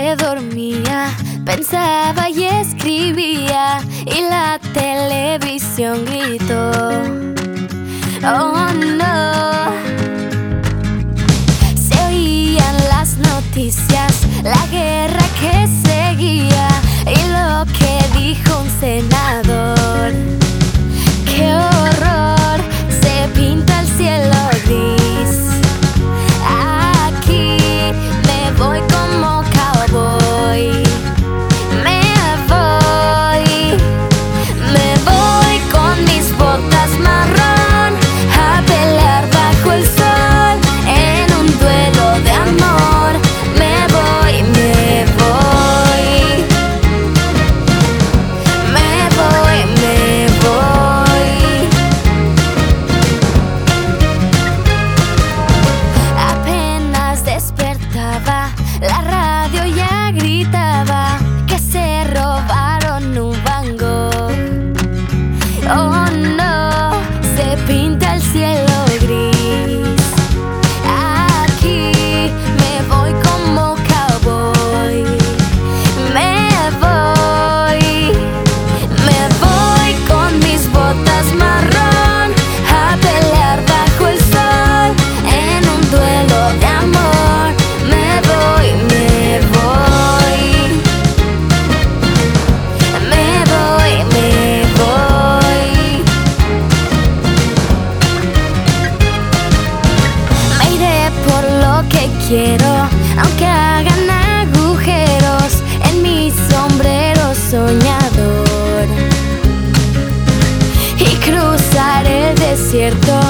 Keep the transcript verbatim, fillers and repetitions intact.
se dormía, pensaba y escribía, y la televisión gritó: oh no. Se oían las noticias, la guerra que seguía y lo que dijo un senador. ¡Qué horror! Se pinta el cielo gris. Aquí me voy como cowboy. Me voy, me voy con mis botas marrón a pelear bajo el sol en un duelo de amor. Me voy, me voy, me voy, me voy. Apenas despertaba, la radio ya gritaba que se robaron un Van Gogh. Oh no, se pinta el cielo gris. Aquí me voy como cowboy. Me voy, me voy con mis botas marrón a pelear bajo el sol en un duelo de amor. Me voy, me voy, me voy, me voy. Me iré por lo que quiero, aunque hagan agujeros en mi sombrero soñador, y cruzar el desierto